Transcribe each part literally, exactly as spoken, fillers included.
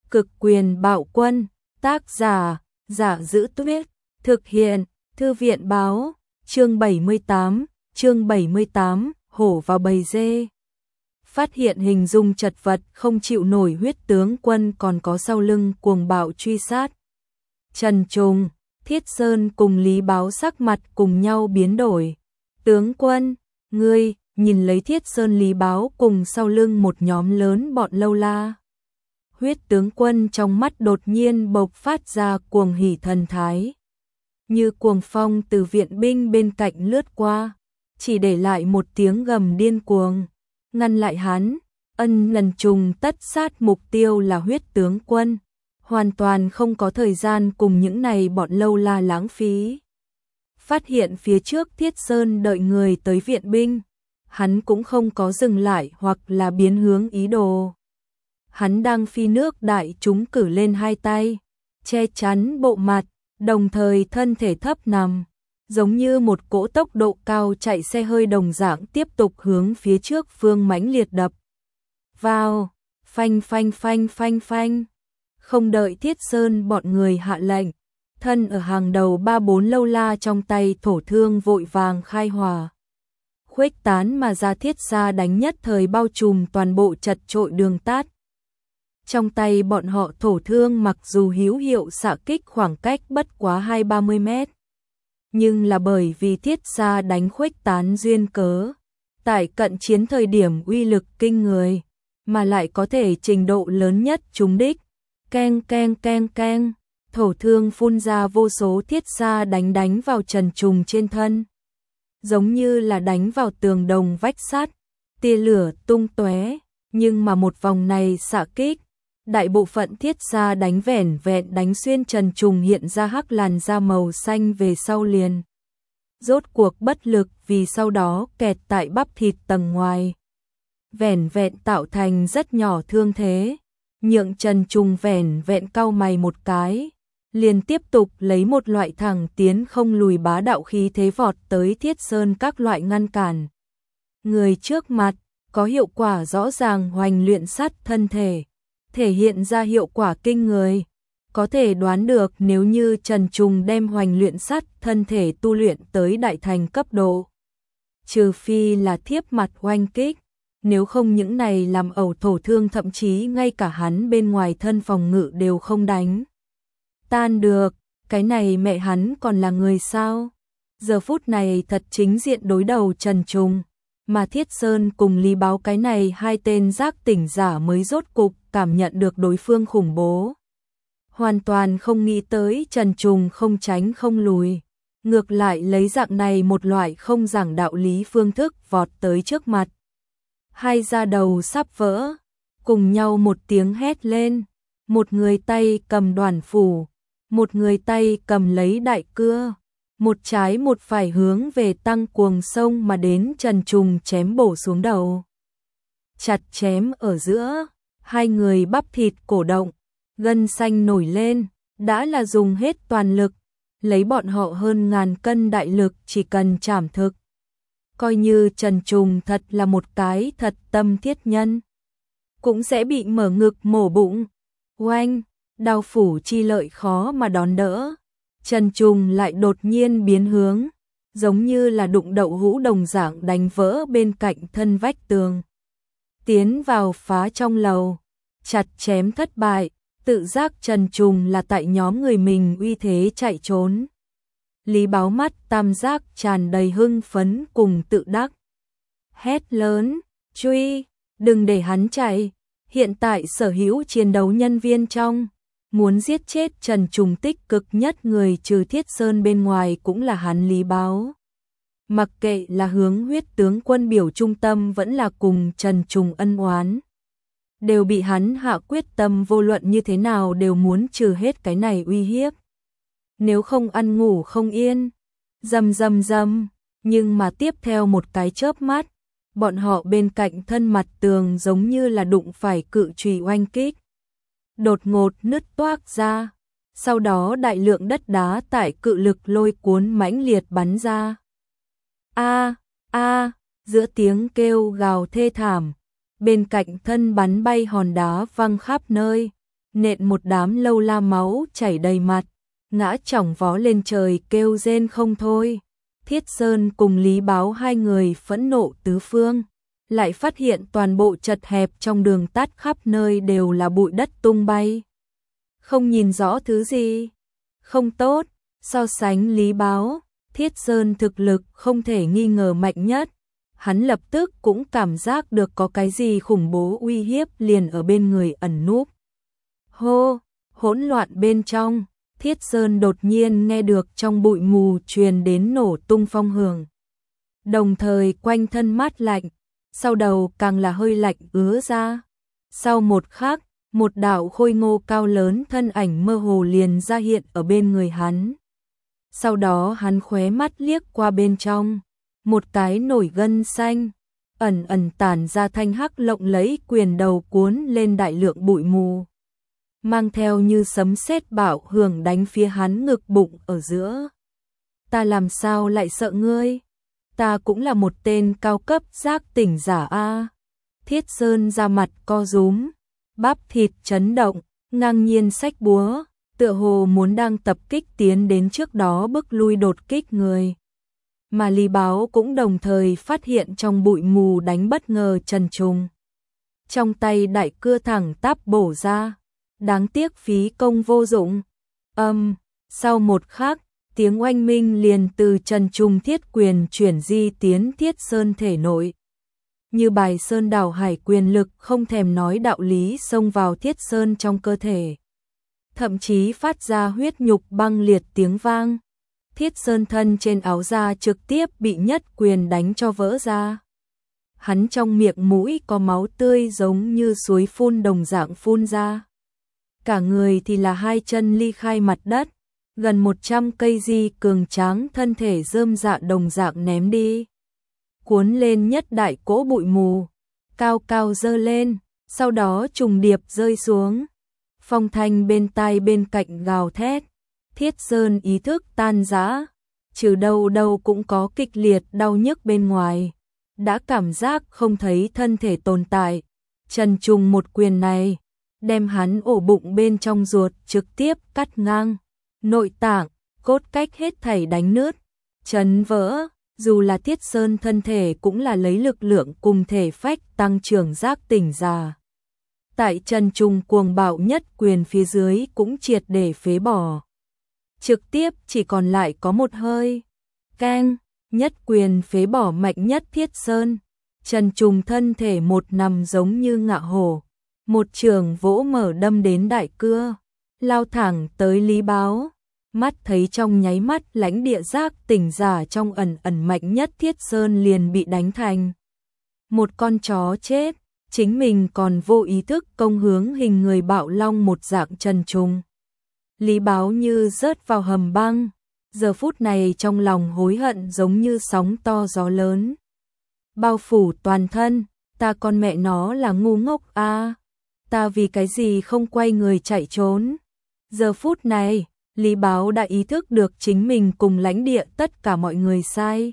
Cực quyền bạo quân, tác giả, Giả Giữ Tuyết, thực hiện, Thư viện báo, chương bảy mươi tám, chương bảy mươi tám, hổ vào bầy dê. Phát hiện hình dung chật vật không chịu nổi huyết tướng quân còn có sau lưng cuồng bạo truy sát. Trần Trùng, Thiết Sơn cùng Lý Báo sắc mặt cùng nhau biến đổi. Tướng quân, ngươi, nhìn lấy Thiết Sơn Lý Báo cùng sau lưng một nhóm lớn bọn lâu la. Huyết tướng quân trong mắt đột nhiên bộc phát ra cuồng hỉ thần thái. Như cuồng phong từ viện binh bên cạnh lướt qua, chỉ để lại một tiếng gầm điên cuồng, ngăn lại hắn. Ân lần trùng tất sát mục tiêu là huyết tướng quân, hoàn toàn không có thời gian cùng những này bọn lâu la lãng phí. Phát hiện phía trước Thiết Sơn đợi người tới viện binh, hắn cũng không có dừng lại hoặc là biến hướng ý đồ. Hắn đang phi nước đại chúng cử lên hai tay, che chắn bộ mặt, đồng thời thân thể thấp nằm, giống như một cỗ tốc độ cao chạy xe hơi đồng dạng tiếp tục hướng phía trước phương mãnh liệt đập vào, phanh phanh phanh phanh phanh. Không đợi Thiết Sơn bọn người hạ lệnh, thân ở hàng đầu ba bốn lâu la trong tay thổ thương vội vàng khai hỏa. Khuếch tán mà ra thiết xa đánh nhất thời bao trùm toàn bộ chật trội đường tát. Trong tay bọn họ thổ thương mặc dù hữu hiệu xạ kích khoảng cách bất quá hai ba mươi mét, nhưng là bởi vì thiết xa đánh khuếch tán duyên cớ, tại cận chiến thời điểm uy lực kinh người, mà lại có thể trình độ lớn nhất trúng đích. Keng keng keng keng, thổ thương phun ra vô số thiết xa đánh đánh vào Trần Trùng trên thân, giống như là đánh vào tường đồng vách sắt, tia lửa tung tóe, nhưng mà một vòng này xạ kích, đại bộ phận thiết xa đánh vẻn vẹn đánh xuyên Trần Trùng hiện ra hắc làn da màu xanh về sau liền. Rốt cuộc bất lực vì sau đó kẹt tại bắp thịt tầng ngoài. Vẻn vẹn tạo thành rất nhỏ thương thế, nhượng Trần Trùng vẻn vẹn cau mày một cái, liền tiếp tục lấy một loại thẳng tiến không lùi bá đạo khí thế vọt tới Thiết Sơn các loại ngăn cản. Người trước mặt, có hiệu quả rõ ràng hoành luyện sắt thân thể, thể hiện ra hiệu quả kinh người. Có thể đoán được nếu như Trần Trùng đem hoành luyện sắt thân thể tu luyện tới đại thành cấp độ, trừ phi là thiếp mặt oanh kích, nếu không những này làm ẩu thổ thương thậm chí ngay cả hắn bên ngoài thân phòng ngự đều không đánh tan được, cái này mẹ hắn còn là người sao? Giờ phút này thật chính diện đối đầu Trần Trùng, mà Thiết Sơn cùng Lý Báo cái này hai tên giác tỉnh giả mới rốt cục cảm nhận được đối phương khủng bố. Hoàn toàn không nghĩ tới Trần Trùng không tránh không lùi, ngược lại lấy dạng này một loại không giảng đạo lý phương thức vọt tới trước mặt. Hai da đầu sắp vỡ, cùng nhau một tiếng hét lên, một người tay cầm đoàn phủ, một người tay cầm lấy đại cưa, một trái một phải hướng về tăng cuồng sông mà đến Trần Trùng chém bổ xuống đầu. Chặt chém ở giữa, hai người bắp thịt cổ động, gân xanh nổi lên, đã là dùng hết toàn lực, lấy bọn họ hơn ngàn cân đại lực chỉ cần chảm thực. Coi như Trần Trùng thật là một cái thật tâm thiết nhân, cũng sẽ bị mở ngực mổ bụng. Oanh, đao phủ chi lợi khó mà đón đỡ. Trần Trùng lại đột nhiên biến hướng, giống như là đụng đậu hũ đồng dạng đánh vỡ bên cạnh thân vách tường, tiến vào phá trong lầu, chặt chém thất bại, tự giác Trần Trùng là tại nhóm người mình uy thế chạy trốn. Lý Báo mắt tam giác tràn đầy hưng phấn cùng tự đắc. Hét lớn, truy, đừng để hắn chạy, hiện tại sở hữu chiến đấu nhân viên trong, muốn giết chết Trần Trùng tích cực nhất người trừ Thiết Sơn bên ngoài cũng là hắn Lý Báo. Mặc kệ là hướng huyết tướng quân biểu trung tâm vẫn là cùng Trần Trùng ân oán, đều bị hắn hạ quyết tâm vô luận như thế nào đều muốn trừ hết cái này uy hiếp. Nếu không ăn ngủ không yên, rầm rầm rầm, nhưng mà tiếp theo một cái chớp mắt, bọn họ bên cạnh thân mặt tường giống như là đụng phải cự chùy oanh kích, đột ngột nứt toác ra, sau đó đại lượng đất đá tại cự lực lôi cuốn mãnh liệt bắn ra. A a, giữa tiếng kêu gào thê thảm, bên cạnh thân bắn bay hòn đá văng khắp nơi, nện một đám lâu la máu chảy đầy mặt, ngã chỏng vó lên trời kêu rên không thôi. Thiết Sơn cùng Lý Báo hai người phẫn nộ tứ phương, lại phát hiện toàn bộ chật hẹp trong đường tắt khắp nơi đều là bụi đất tung bay. Không nhìn rõ thứ gì. Không tốt, so sánh Lý Báo, Thiết Sơn thực lực không thể nghi ngờ mạnh nhất. Hắn lập tức cũng cảm giác được có cái gì khủng bố uy hiếp liền ở bên người ẩn núp. Hô, hỗn loạn bên trong, Thiết Sơn đột nhiên nghe được trong bụi mù truyền đến nổ tung phong hưởng. Đồng thời quanh thân mát lạnh, sau đầu càng là hơi lạnh ứa ra. Sau một khắc, một đạo khôi ngô cao lớn thân ảnh mơ hồ liền ra hiện ở bên người hắn. Sau đó hắn khóe mắt liếc qua bên trong, một cái nổi gân xanh, ẩn ẩn tản ra thanh hắc lộng lẫy quyền đầu cuốn lên đại lượng bụi mù, mang theo như sấm sét bạo hưởng đánh phía hắn ngực bụng ở giữa. Ta làm sao lại sợ ngươi? Ta cũng là một tên cao cấp giác tỉnh giả a. Thiết Sơn ra mặt co rúm, bắp thịt chấn động, ngang nhiên xách búa, tựa hồ muốn đang tập kích tiến đến trước đó bức lui đột kích người. Mà Lý Báo cũng đồng thời phát hiện trong bụi mù đánh bất ngờ Trần Trùng. Trong tay đại cưa thẳng tắp bổ ra, đáng tiếc phí công vô dụng. Âm, um, sau một khắc, tiếng oanh minh liền từ Trần Trùng thiết quyền chuyển di tiến Thiết Sơn thể nội. Như bài sơn đảo hải quyền lực không thèm nói đạo lý xông vào Thiết Sơn trong cơ thể. Thậm chí phát ra huyết nhục băng liệt tiếng vang. Thiết Sơn thân trên áo da trực tiếp bị nhất quyền đánh cho vỡ ra. Hắn trong miệng mũi có máu tươi giống như suối phun đồng dạng phun ra. Cả người thì là hai chân ly khai mặt đất, gần một trăm cây di cường tráng thân thể rơm dạ đồng dạng ném đi. Cuốn lên nhất đại cỗ bụi mù, cao cao dơ lên, sau đó trùng điệp rơi xuống. Phong thanh bên tai bên cạnh gào thét, Thiết Sơn ý thức tan rã, trừ đâu đâu cũng có kịch liệt đau nhức bên ngoài, đã cảm giác không thấy thân thể tồn tại. Trần Trùng một quyền này, đem hắn ổ bụng bên trong ruột trực tiếp cắt ngang, nội tạng, cốt cách hết thảy đánh nứt, chấn vỡ. Dù là Thiết Sơn thân thể cũng là lấy lực lượng cùng thể phách tăng trưởng giác tỉnh giả. Tại Trần Trùng cuồng bạo nhất quyền phía dưới cũng triệt để phế bỏ. Trực tiếp chỉ còn lại có một hơi. Keng, nhất quyền phế bỏ mạnh nhất Thiết Sơn. Trần Trùng thân thể một nằm giống như ngạ hổ. Một trường vỗ mở đâm đến đại cưa, lao thẳng tới Lý Báo. Mắt thấy trong nháy mắt lãnh địa giác tỉnh giả trong ẩn ẩn mạnh nhất Thiết Sơn liền bị đánh thành một con chó chết, chính mình còn vô ý thức công hướng hình người bạo long một dạng Trần Trùng. Lý Báo như rớt vào hầm băng, giờ phút này trong lòng hối hận giống như sóng to gió lớn. Bao phủ toàn thân, ta con mẹ nó là ngu ngốc a, à, ta vì cái gì không quay người chạy trốn. Giờ phút này, Lý Báo đã ý thức được chính mình cùng lãnh địa tất cả mọi người sai,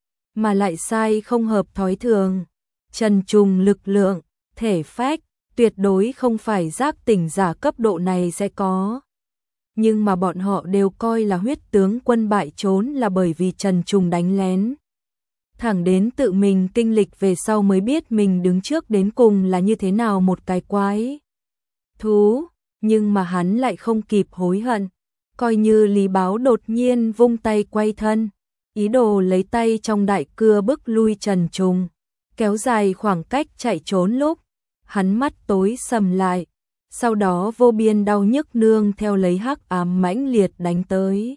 mà lại sai không hợp thói thường. Trần Trùng lực lượng, thể phách, tuyệt đối không phải giác tỉnh giả cấp độ này sẽ có. Nhưng mà bọn họ đều coi là huyết tướng quân bại trốn là bởi vì Trần Trùng đánh lén. Thẳng đến tự mình kinh lịch về sau mới biết mình đứng trước đến cùng là như thế nào một cái quái thú, nhưng mà hắn lại không kịp hối hận. Coi như Lý Báo đột nhiên vung tay quay thân, ý đồ lấy tay trong đại cưa bức lui Trần Trùng, kéo dài khoảng cách chạy trốn lúc, hắn mắt tối sầm lại, sau đó vô biên đau nhức nương theo lấy hắc ám mãnh liệt đánh tới.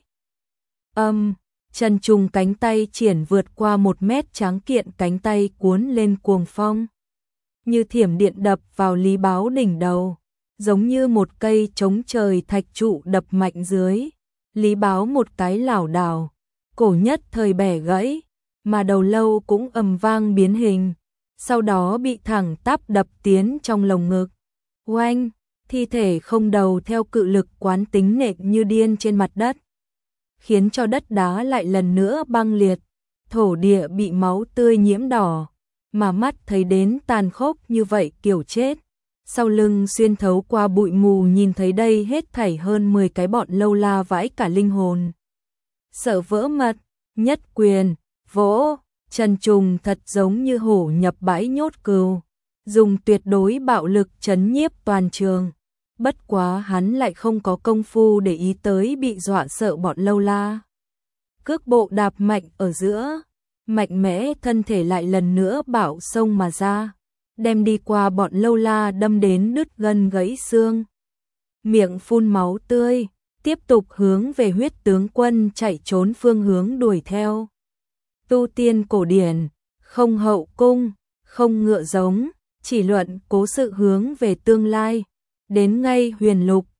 Âm, um, Trần Trùng cánh tay triển vượt qua một mét tráng kiện cánh tay cuốn lên cuồng phong, như thiểm điện đập vào Lý Báo đỉnh đầu. Giống như một cây chống trời thạch trụ đập mạnh dưới, Lý Báo một cái lảo đảo, cổ nhất thời bẻ gãy, mà đầu lâu cũng ầm vang biến hình, sau đó bị thẳng tắp đập tiến trong lồng ngực. Oanh, thi thể không đầu theo cự lực quán tính nện như điên trên mặt đất, khiến cho đất đá lại lần nữa băng liệt, thổ địa bị máu tươi nhiễm đỏ, mà mắt thấy đến tàn khốc như vậy kiểu chết. Sau lưng xuyên thấu qua bụi mù nhìn thấy đây hết thảy hơn mười cái bọn lâu la vãi cả linh hồn. Sợ vỡ mật, nhất quyền, vỗ, Trần Trùng thật giống như hổ nhập bãi nhốt cừu, dùng tuyệt đối bạo lực trấn nhiếp toàn trường. Bất quá hắn lại không có công phu để ý tới bị dọa sợ bọn lâu la. Cước bộ đạp mạnh ở giữa, mạnh mẽ thân thể lại lần nữa bạo xông mà ra, đem đi qua bọn lâu la đâm đến đứt gân gãy xương. Miệng phun máu tươi, tiếp tục hướng về huyết tướng quân chạy trốn phương hướng đuổi theo. Tu tiên cổ điển, không hậu cung, không ngựa giống, chỉ luận cố sự hướng về tương lai. Đến ngay huyền lục,